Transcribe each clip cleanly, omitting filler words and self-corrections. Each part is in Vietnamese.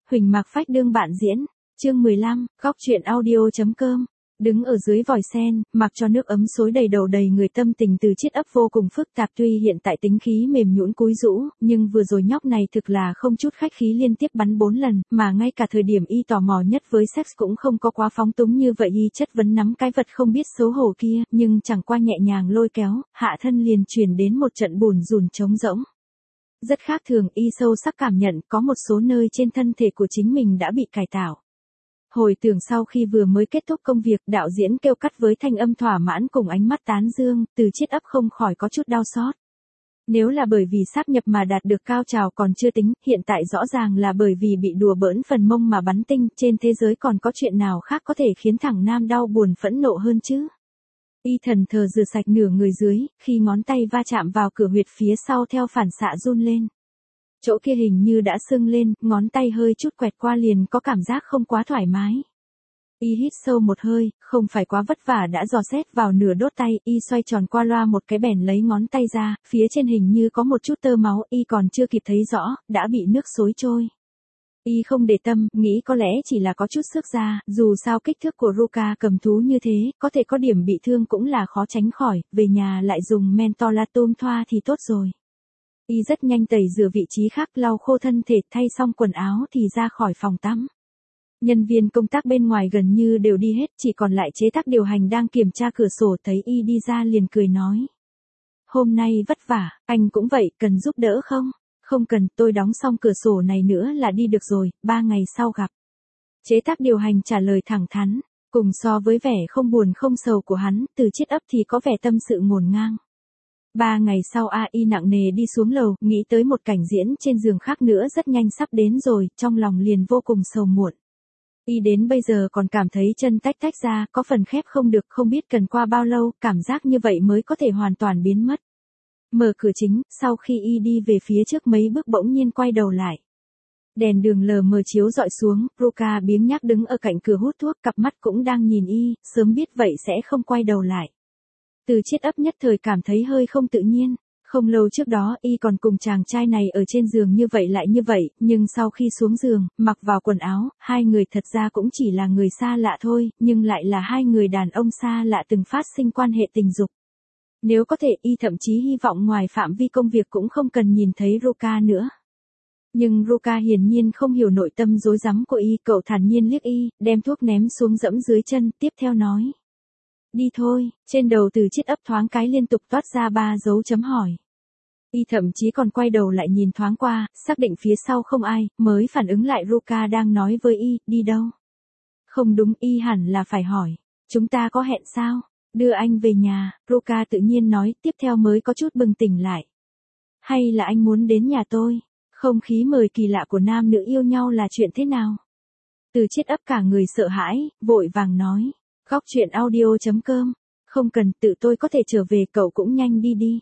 Huỳnh Mạc Phách đương bạn diễn. Chương 15, góc truyện audio.com. Đứng ở dưới vòi sen, mặc cho nước ấm xối đầy đầu đầy người, tâm tình Từ Chiết ấp vô cùng phức tạp. Tuy hiện tại tính khí mềm nhũn cúi rũ, nhưng vừa rồi nhóc này thực là không chút khách khí, liên tiếp bắn 4 lần, mà ngay cả thời điểm y tò mò nhất với sex cũng không có quá phóng túng như vậy. Y chất vấn nắm cái vật không biết xấu hổ kia, nhưng chẳng qua nhẹ nhàng lôi kéo, hạ thân liền chuyển đến một trận bùn rùn trống rỗng. Rất khác thường, y sâu sắc cảm nhận có một số nơi trên thân thể của chính mình đã bị cải tạo. Hồi tưởng sau khi vừa mới kết thúc công việc, đạo diễn kêu cắt với thanh âm thỏa mãn cùng ánh mắt tán dương, Từ Chiết ấp không khỏi có chút đau xót. Nếu là bởi vì sáp nhập mà đạt được cao trào còn chưa tính, hiện tại rõ ràng là bởi vì bị đùa bỡn phần mông mà bắn tinh. Trên thế giới còn có chuyện nào khác có thể khiến thằng nam đau buồn phẫn nộ hơn chứ? Y thần thờ rửa sạch nửa người dưới, khi ngón tay va chạm vào cửa huyệt phía sau theo phản xạ run lên. Chỗ kia hình như đã sưng lên, ngón tay hơi chút quẹt qua liền có cảm giác không quá thoải mái. Y hít sâu một hơi, không phải quá vất vả đã dò xét vào nửa đốt tay, y xoay tròn qua loa một cái bèn lấy ngón tay ra, phía trên hình như có một chút tơ máu, y còn chưa kịp thấy rõ, đã bị nước xối trôi. Y không để tâm, nghĩ có lẽ chỉ là có chút xước da, dù sao kích thước của Ruka cầm thú như thế, có thể có điểm bị thương cũng là khó tránh khỏi, về nhà lại dùng mentolatum thoa thì tốt rồi. Y rất nhanh tẩy rửa vị trí khác, lau khô thân thể, thay xong quần áo thì ra khỏi phòng tắm. Nhân viên công tác bên ngoài gần như đều đi hết, chỉ còn lại chế tác điều hành đang kiểm tra cửa sổ, thấy y đi ra liền cười nói. Hôm nay vất vả, anh cũng vậy, cần giúp đỡ không? Không cần, tôi đóng xong cửa sổ này nữa là đi được rồi, 3 ngày sau gặp. Chế tác điều hành trả lời thẳng thắn, cùng so với vẻ không buồn không sầu của hắn, Từ Chiết ấp thì có vẻ tâm sự ngổn ngang. 3 ngày sau y nặng nề đi xuống lầu, nghĩ tới một cảnh diễn trên giường khác nữa rất nhanh sắp đến rồi, trong lòng liền vô cùng sầu muộn. Y đến bây giờ còn cảm thấy chân tách tách ra, có phần khép không được, không biết cần qua bao lâu, cảm giác như vậy mới có thể hoàn toàn biến mất. Mở cửa chính, sau khi y đi về phía trước mấy bước bỗng nhiên quay đầu lại. Đèn đường lờ mờ chiếu dọi xuống, Ruka biếng nhác đứng ở cạnh cửa hút thuốc, cặp mắt cũng đang nhìn y, sớm biết vậy sẽ không quay đầu lại. Từ Chiết ấp nhất thời cảm thấy hơi không tự nhiên. Không lâu trước đó y còn cùng chàng trai này ở trên giường như vậy lại như vậy, nhưng sau khi xuống giường, mặc vào quần áo, hai người thật ra cũng chỉ là người xa lạ thôi, nhưng lại là hai người đàn ông xa lạ từng phát sinh quan hệ tình dục. Nếu có thể y thậm chí hy vọng ngoài phạm vi công việc cũng không cần nhìn thấy Ruka nữa. Nhưng Ruka hiển nhiên không hiểu nội tâm rối rắm của y, cậu thản nhiên liếc y, đem thuốc ném xuống dẫm dưới chân, tiếp theo nói. Đi thôi, trên đầu Từ Chiết ấp thoáng cái liên tục toát ra 3 dấu chấm hỏi. Y thậm chí còn quay đầu lại nhìn thoáng qua, xác định phía sau không ai, mới phản ứng lại Ruka đang nói với y, đi đâu? Không đúng, y hẳn là phải hỏi. Chúng ta có hẹn sao? Đưa anh về nhà, Ruka tự nhiên nói, tiếp theo mới có chút bừng tỉnh lại. Hay là anh muốn đến nhà tôi? Không khí mời kỳ lạ của nam nữ yêu nhau là chuyện thế nào? Từ Chiết ấp cả người sợ hãi, vội vàng nói. Góc truyện audio.com. Không cần, tự tôi có thể trở về, cậu cũng nhanh đi đi.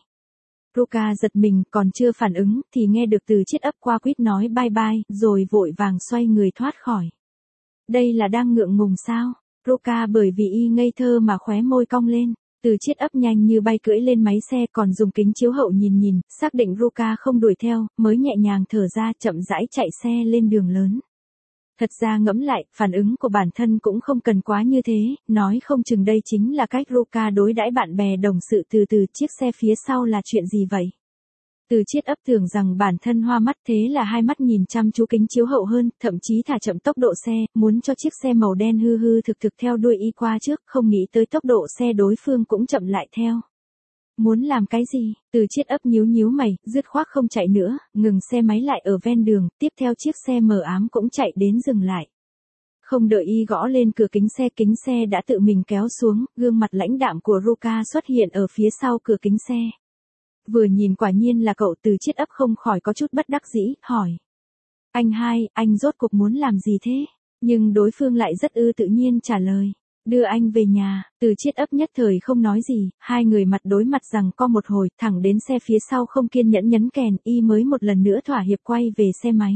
Ruka giật mình, còn chưa phản ứng, thì nghe được Từ Chiết ấp qua quýt nói bye bye, rồi vội vàng xoay người thoát khỏi. Đây là đang ngượng ngùng sao? Ruka bởi vì y ngây thơ mà khóe môi cong lên. Từ Chiết ấp nhanh như bay cưỡi lên máy xe, còn dùng kính chiếu hậu nhìn, xác định Ruka không đuổi theo, mới nhẹ nhàng thở ra, chậm rãi chạy xe lên đường lớn. Thật ra ngẫm lại, phản ứng của bản thân cũng không cần quá như thế, nói không chừng đây chính là cách Ruka đối đãi bạn bè đồng sự. Từ chiếc xe phía sau là chuyện gì vậy? Từ Chiết ấp tưởng rằng bản thân hoa mắt, thế là hai mắt nhìn chăm chú kính chiếu hậu hơn, thậm chí thả chậm tốc độ xe, muốn cho chiếc xe màu đen hư hư thực theo đuôi y qua trước, không nghĩ tới tốc độ xe đối phương cũng chậm lại theo. Muốn làm cái gì? Từ Chiết ấp nhíu mày, dứt khoát không chạy nữa, ngừng xe máy lại ở ven đường, tiếp theo chiếc xe mờ ám cũng chạy đến dừng lại. Không đợi y gõ lên cửa kính xe đã tự mình kéo xuống, gương mặt lãnh đạm của Ruka xuất hiện ở phía sau cửa kính xe. Vừa nhìn quả nhiên là cậu. Từ Chiết ấp không khỏi có chút bất đắc dĩ, hỏi. Anh hai, anh rốt cuộc muốn làm gì thế? Nhưng đối phương lại rất tự nhiên trả lời. Đưa anh về nhà. Từ Chiết ấp nhất thời không nói gì, hai người mặt đối mặt rằng co một hồi, thẳng đến xe phía sau không kiên nhẫn nhấn kèn, y mới một lần nữa thỏa hiệp quay về xe máy.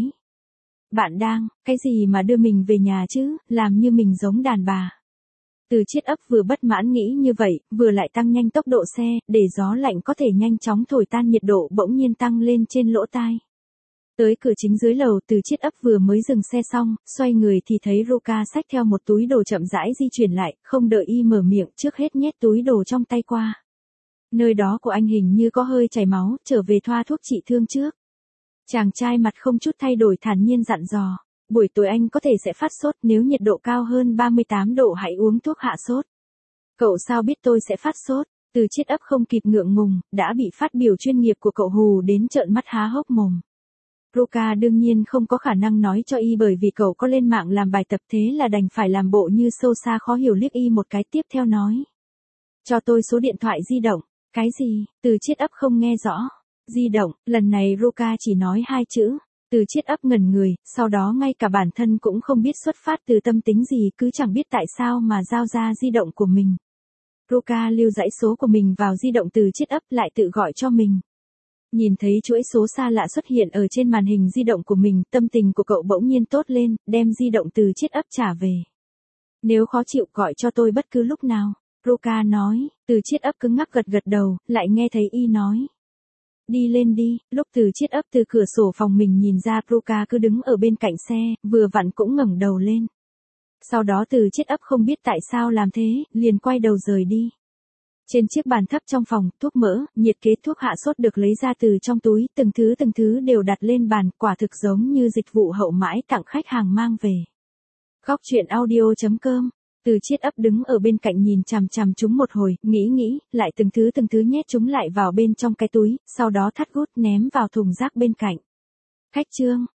Bạn đang, cái gì mà đưa mình về nhà chứ, làm như mình giống đàn bà. Từ Chiết ấp vừa bất mãn nghĩ như vậy, vừa lại tăng nhanh tốc độ xe, để gió lạnh có thể nhanh chóng thổi tan nhiệt độ bỗng nhiên tăng lên trên lỗ tai. Tới cửa chính dưới lầu, Từ Chiết Ấp vừa mới dừng xe xong, xoay người thì thấy Ruka xách theo một túi đồ chậm rãi di chuyển lại, không đợi y mở miệng, trước hết nhét túi đồ trong tay qua. Nơi đó của anh hình như có hơi chảy máu, trở về thoa thuốc trị thương trước. Chàng trai mặt không chút thay đổi thản nhiên dặn dò, buổi tối anh có thể sẽ phát sốt, nếu nhiệt độ cao hơn 38 độ hãy uống thuốc hạ sốt. Cậu sao biết tôi sẽ phát sốt? Từ Chiết Ấp không kịp ngượng ngùng, đã bị phát biểu chuyên nghiệp của cậu hù đến trợn mắt há hốc mồm. Ruka đương nhiên không có khả năng nói cho y bởi vì cậu có lên mạng làm bài tập, thế là đành phải làm bộ như sâu xa khó hiểu liếc y một cái, tiếp theo nói. Cho tôi số điện thoại di động. Cái gì? Từ Chiết Ấp không nghe rõ. Di động, lần này Ruka chỉ nói 2 chữ. Từ Chiết Ấp ngẩn người, sau đó ngay cả bản thân cũng không biết xuất phát từ tâm tính gì, cứ chẳng biết tại sao mà giao ra di động của mình. Ruka lưu dãy số của mình vào di động Từ Chiết Ấp, lại tự gọi cho mình. Nhìn thấy chuỗi số xa lạ xuất hiện ở trên màn hình di động của mình, tâm tình của cậu bỗng nhiên tốt lên, đem di động Từ Chiết Ấp trả về. Nếu khó chịu gọi cho tôi bất cứ lúc nào, Ruka nói. Từ Chiết Ấp cứng ngắc gật gật đầu, lại nghe thấy y nói. Đi lên đi. Lúc Từ Chiết Ấp từ cửa sổ phòng mình nhìn ra, Ruka cứ đứng ở bên cạnh xe, vừa vặn cũng ngẩng đầu lên. Sau đó Từ Chiết Ấp không biết tại sao làm thế, liền quay đầu rời đi. Trên chiếc bàn thấp trong phòng, thuốc mỡ, nhiệt kế, thuốc hạ sốt được lấy ra từ trong túi, từng thứ đều đặt lên bàn, quả thực giống như dịch vụ hậu mãi tặng khách hàng mang về. Góc truyện audio.com. Từ Chiết Ấp đứng ở bên cạnh nhìn chằm chằm chúng một hồi, nghĩ, lại từng thứ nhét chúng lại vào bên trong cái túi, sau đó thắt gút ném vào thùng rác bên cạnh. Khách trương.